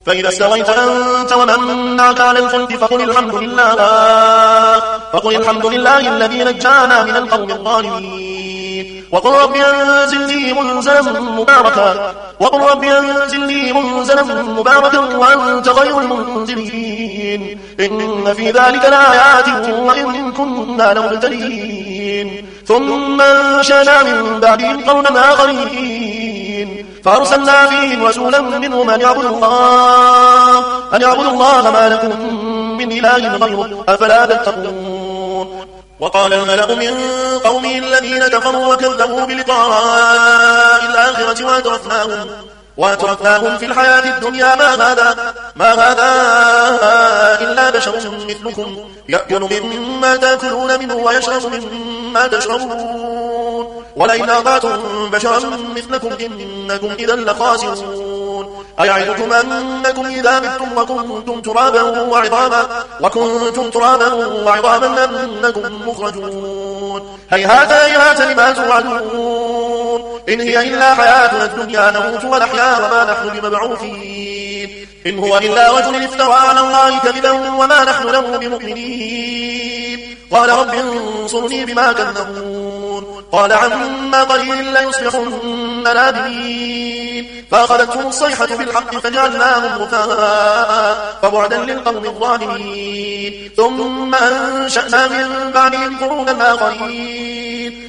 فإذا استويت أنت ومن معك على الفلك فقل الحمد لله الذي نجانا من القوم الظالمين وقل رب أنزلني منزلا مباركا وأنت خير المنزلين إن في ذلك لآيات وإن كنا لمبتلين ثم أنشأنا من بعدهم قرنا آخرين فأرسلنا فيهم رسولا منهم أن يعبدوا الله ما لكم من إله غيره أفلا تتقون. وقال الملأ من قومه الذين كفروا وكذبوا بلقاء الآخرة وأتركناهم في الحياة الدنيا ما هذا إلا بشر مثلكم يأكل مما تأكلون منه ويشرب مما تشربون ولئن أطعتم بشرا مثلكم إنكم إذا لخاسرون. أيعدكم أنكم إذا متم وكنتم ترابا وعظاما أنكم مخرجون هيهات لما توعدون إن هي إلا حياتنا الدنيا نموت ونحيا وما نحن بمبعوثين إن هو إلا رجل افترى على الله كذبا وما نحن له بمؤمنين. قال رب انصرني بما كذبون قال عما قليل ليصبحن نادمين فأخذتهم الصيحة بالحق فجعلناهم غثاء فبعدا للقوم الظالمين ثم أنشأنا من بعدهم قرونا آخرين